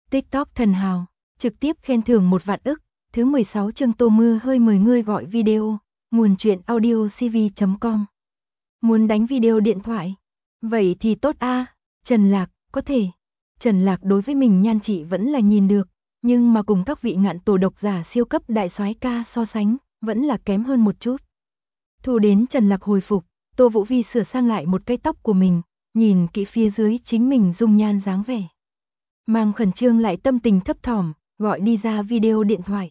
TikTok thần hào, trực tiếp khen thưởng 1 vạn ức. Thứ 16 chương Tô Mưa hơi mời ngươi gọi video, nguồn truyện audio cv.com. Muốn đánh video điện thoại? Vậy thì tốt a. Trần Lạc, có thể. Trần Lạc đối với mình nhan trị vẫn là nhìn được, nhưng mà cùng các vị ngạn tổ độc giả siêu cấp đại soái ca so sánh, vẫn là kém hơn một chút. Thu đến Trần Lạc hồi phục, Tô Vũ Vi sửa sang lại một cái tóc của mình, nhìn kỹ phía dưới chính mình dung nhan dáng vẻ. Mang khẩn trương lại tâm tình thấp thỏm, gọi đi ra video điện thoại.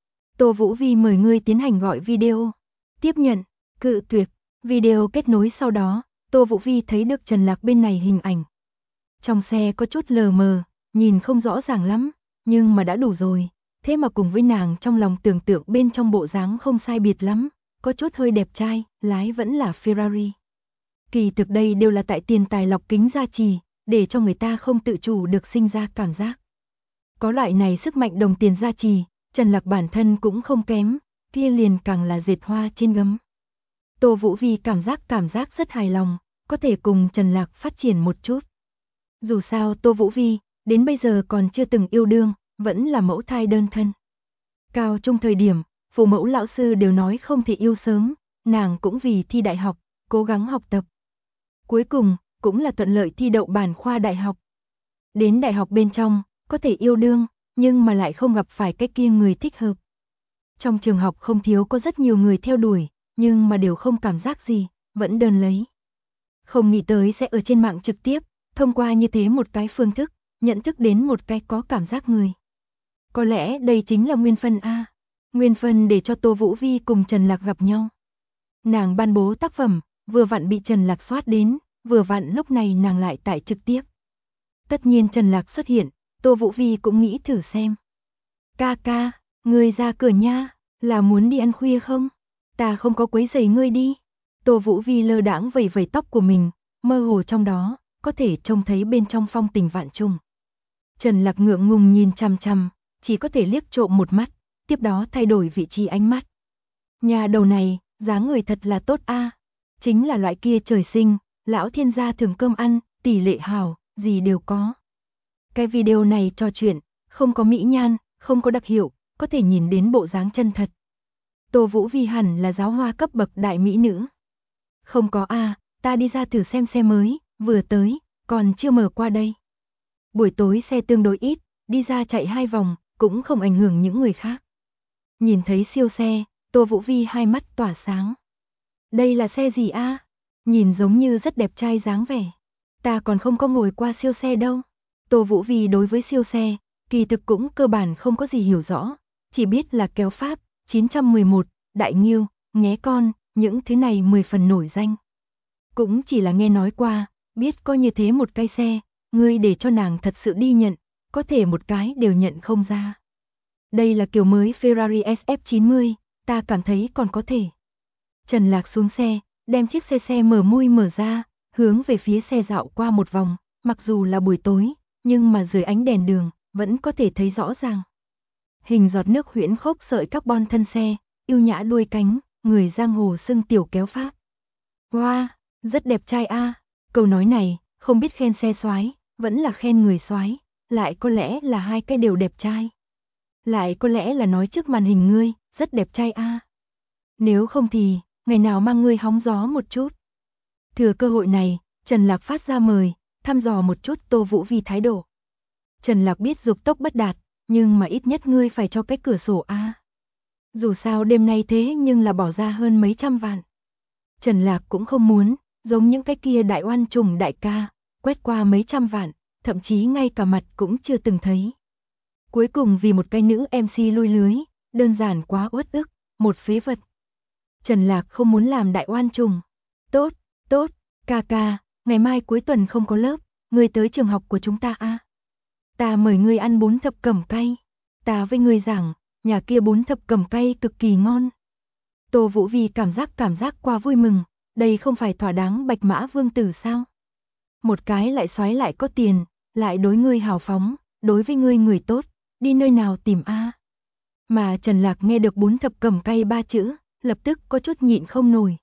Tô Vũ Vi mời ngươi tiến hành gọi video. Tiếp nhận, cự tuyệt, video kết nối sau đó, Tô Vũ Vi thấy được Trần Lạc bên này hình ảnh. Trong xe có chút lờ mờ, nhìn không rõ ràng lắm, nhưng mà đã đủ rồi. Thế mà cùng với nàng trong lòng tưởng tượng bên trong bộ dáng không sai biệt lắm, có chút hơi đẹp trai, lái vẫn là Ferrari. Kỳ thực đây đều là tại tiền tài lọc kính gia trì, để cho người ta không tự chủ được sinh ra cảm giác. Có loại này sức mạnh đồng tiền gia trì, Trần Lạc bản thân cũng không kém, kia liền càng là dệt hoa trên gấm. Tô Vũ Vi cảm giác rất hài lòng, có thể cùng Trần Lạc phát triển một chút. Dù sao Tô Vũ Vi, đến bây giờ còn chưa từng yêu đương, vẫn là mẫu thai đơn thân. Cao trung thời điểm, phụ mẫu lão sư đều nói không thể yêu sớm, nàng cũng vì thi đại học, cố gắng học tập. Cuối cùng, cũng là thuận lợi thi đậu bản khoa đại học. Đến đại học bên trong, có thể yêu đương, nhưng mà lại không gặp phải cái kia người thích hợp. Trong trường học không thiếu có rất nhiều người theo đuổi, nhưng mà đều không cảm giác gì, vẫn đơn lấy. Không nghĩ tới sẽ ở trên mạng trực tiếp, thông qua như thế một cái phương thức, nhận thức đến một cái có cảm giác người. Có lẽ đây chính là nguyên phân A. Nguyên phân để cho Tô Vũ Vi cùng Trần Lạc gặp nhau. Nàng ban bố tác phẩm, vừa vặn bị Trần Lạc soát đến, vừa vặn lúc này nàng lại tải trực tiếp. Tất nhiên Trần Lạc xuất hiện, Tô Vũ Vi cũng nghĩ thử xem. Ca ca, ngươi ra cửa nha, là muốn đi ăn khuya không? Ta không có quấy rầy ngươi đi. Tô Vũ Vi lơ đãng vẩy vẩy tóc của mình, mơ hồ trong đó, có thể trông thấy bên trong phong tình vạn trùng. Trần Lạc ngượng ngùng nhìn chằm chằm, chỉ có thể liếc trộm một mắt, tiếp đó thay đổi vị trí ánh mắt. Nhà đầu này, dáng người thật là tốt a, chính là loại kia trời sinh, lão thiên gia thường cơm ăn, tỷ lệ hảo, gì đều có. Cái video này trò chuyện, không có mỹ nhan, không có đặc hiệu, có thể nhìn đến bộ dáng chân thật. Tô Vũ Vi hẳn là giáo hoa cấp bậc đại mỹ nữ. Không có a, ta đi ra thử xem xe mới, vừa tới, còn chưa mở qua đây. Buổi tối xe tương đối ít, đi ra chạy 2 vòng, cũng không ảnh hưởng những người khác. Nhìn thấy siêu xe, Tô Vũ Vi hai mắt tỏa sáng. Đây là xe gì a? Nhìn giống như rất đẹp trai dáng vẻ. Ta còn không có ngồi qua siêu xe đâu. Tô Vũ Vi đối với siêu xe, kỳ thực cũng cơ bản không có gì hiểu rõ, chỉ biết là kéo Pháp, 911, Đại Nghiêu, Nghé Con, những thứ này 10 phần nổi danh. Cũng chỉ là nghe nói qua, biết có như thế một cái xe, ngươi để cho nàng thật sự đi nhận, có thể một cái đều nhận không ra. Đây là kiểu mới Ferrari SF90, ta cảm thấy còn có thể. Trần Lạc xuống xe, đem chiếc xe mở mui mở ra, hướng về phía xe dạo qua một vòng, mặc dù là buổi tối, nhưng mà dưới ánh đèn đường, vẫn có thể thấy rõ ràng. Hình giọt nước huyễn khốc sợi carbon thân xe, yêu nhã đuôi cánh, người giang hồ xưng tiểu kéo Pháp. Wow, rất đẹp trai a. Câu nói này, không biết khen xe soái, vẫn là khen người soái, lại có lẽ là hai cái đều đẹp trai. Lại có lẽ là nói trước màn hình ngươi, rất đẹp trai a. Nếu không thì, ngày nào mang ngươi hóng gió một chút. Thừa cơ hội này, Trần Lạc phát ra mời, thăm dò một chút Tô Vũ Vi thái độ. Trần Lạc biết dục tốc bất đạt, nhưng mà ít nhất ngươi phải cho cái cửa sổ a. Dù sao đêm nay thế nhưng là bỏ ra hơn mấy trăm vạn. Trần Lạc cũng không muốn, giống những cái kia đại oan trùng đại ca, quét qua mấy trăm vạn, thậm chí ngay cả mặt cũng chưa từng thấy. Cuối cùng vì một cái nữ MC lui lưới, đơn giản quá uất ức, một phế vật. Trần Lạc không muốn làm đại oan trùng. Tốt, tốt, ca ca, ngày mai cuối tuần không có lớp, ngươi tới trường học của chúng ta a. Ta mời ngươi ăn bún thập cẩm cay. Ta với ngươi giảng, nhà kia bún thập cẩm cay cực kỳ ngon. Tô Vũ Vi cảm giác qua vui mừng, đây không phải thỏa đáng Bạch Mã Vương tử sao? Một cái lại soái lại có tiền, lại đối ngươi hào phóng, đối với ngươi người tốt, đi nơi nào tìm a? Mà Trần Lạc nghe được bún thập cẩm cay 3 chữ, lập tức có chút nhịn không nổi.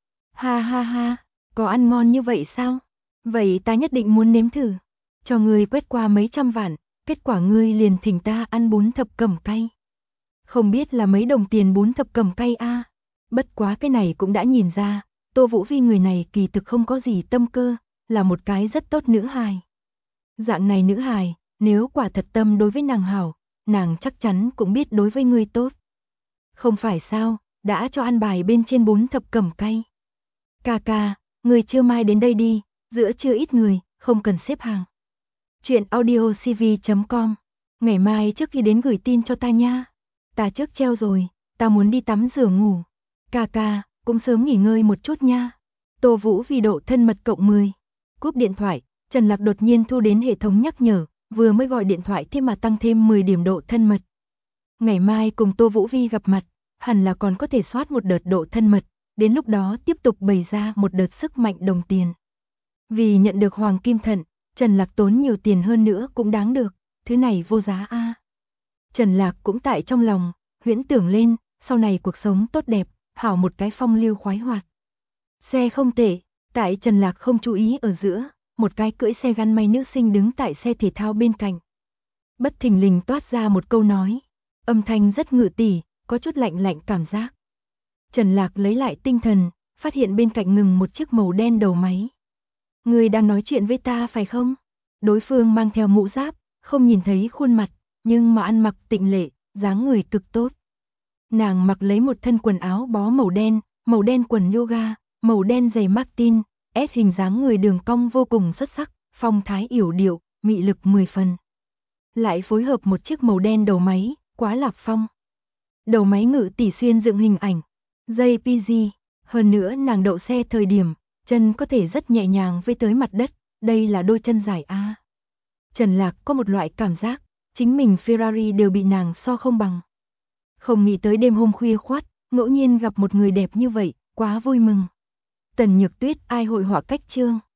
Ha ha ha, có ăn ngon như vậy sao? Vậy ta nhất định muốn nếm thử. Cho ngươi quét qua mấy trăm vạn, kết quả ngươi liền thỉnh ta ăn bún thập cẩm cay. Không biết là mấy đồng tiền bún thập cẩm cay a. Bất quá cái này cũng đã nhìn ra, Tô Vũ Vi người này kỳ thực không có gì tâm cơ, là một cái rất tốt nữ hài. Dạng này nữ hài, nếu quả thật tâm đối với nàng hảo, nàng chắc chắn cũng biết đối với ngươi tốt. Không phải sao, đã cho ăn bài bên trên bún thập cẩm cay. Ca ca, người trưa mai đến đây đi, giữa trưa ít người, không cần xếp hàng. Chuyện audiocv.com. Ngày mai trước khi đến gửi tin cho ta nha. Ta trước treo rồi, ta muốn đi tắm rửa ngủ. Ca ca, cũng sớm nghỉ ngơi một chút nha. Tô Vũ Vi độ thân mật cộng 10. Cúp điện thoại, Trần Lạc đột nhiên thu đến hệ thống nhắc nhở, vừa mới gọi điện thoại thế mà tăng thêm 10 điểm độ thân mật. Ngày mai cùng Tô Vũ Vi gặp mặt, hẳn là còn có thể soát một đợt độ thân mật, đến lúc đó tiếp tục bày ra một đợt sức mạnh đồng tiền. Vì nhận được hoàng kim thận, Trần Lạc tốn nhiều tiền hơn nữa cũng đáng được, thứ này vô giá a. Trần Lạc cũng tại trong lòng, huyễn tưởng lên, sau này cuộc sống tốt đẹp, hảo một cái phong lưu khoái hoạt. Xe không tệ, tại Trần Lạc không chú ý ở giữa, một cái cưỡi xe gắn máy nữ sinh đứng tại xe thể thao bên cạnh. Bất thình lình toát ra một câu nói, âm thanh rất ngự tỉ, có chút lạnh lạnh cảm giác. Trần Lạc lấy lại tinh thần, phát hiện bên cạnh ngừng một chiếc màu đen đầu máy. Người đang nói chuyện với ta phải không? Đối phương mang theo mũ giáp, không nhìn thấy khuôn mặt, nhưng mà ăn mặc tịnh lệ, dáng người cực tốt. Nàng mặc lấy một thân quần áo bó màu đen quần yoga, màu đen giày Martin, S hình dáng người đường cong vô cùng xuất sắc, phong thái yểu điệu, mị lực 10 phần. Lại phối hợp một chiếc màu đen đầu máy, quá lạp phong. Đầu máy ngự tỉ xuyên dựng hình ảnh, JPG, hơn nữa nàng đậu xe thời điểm, chân có thể rất nhẹ nhàng với tới mặt đất, đây là đôi chân dài a. Trần Lạc có một loại cảm giác, chính mình Ferrari đều bị nàng so không bằng. Không nghĩ tới đêm hôm khuya khoắt, ngẫu nhiên gặp một người đẹp như vậy, quá vui mừng. Tần Nhược Tuyết ai hội họa cách chương.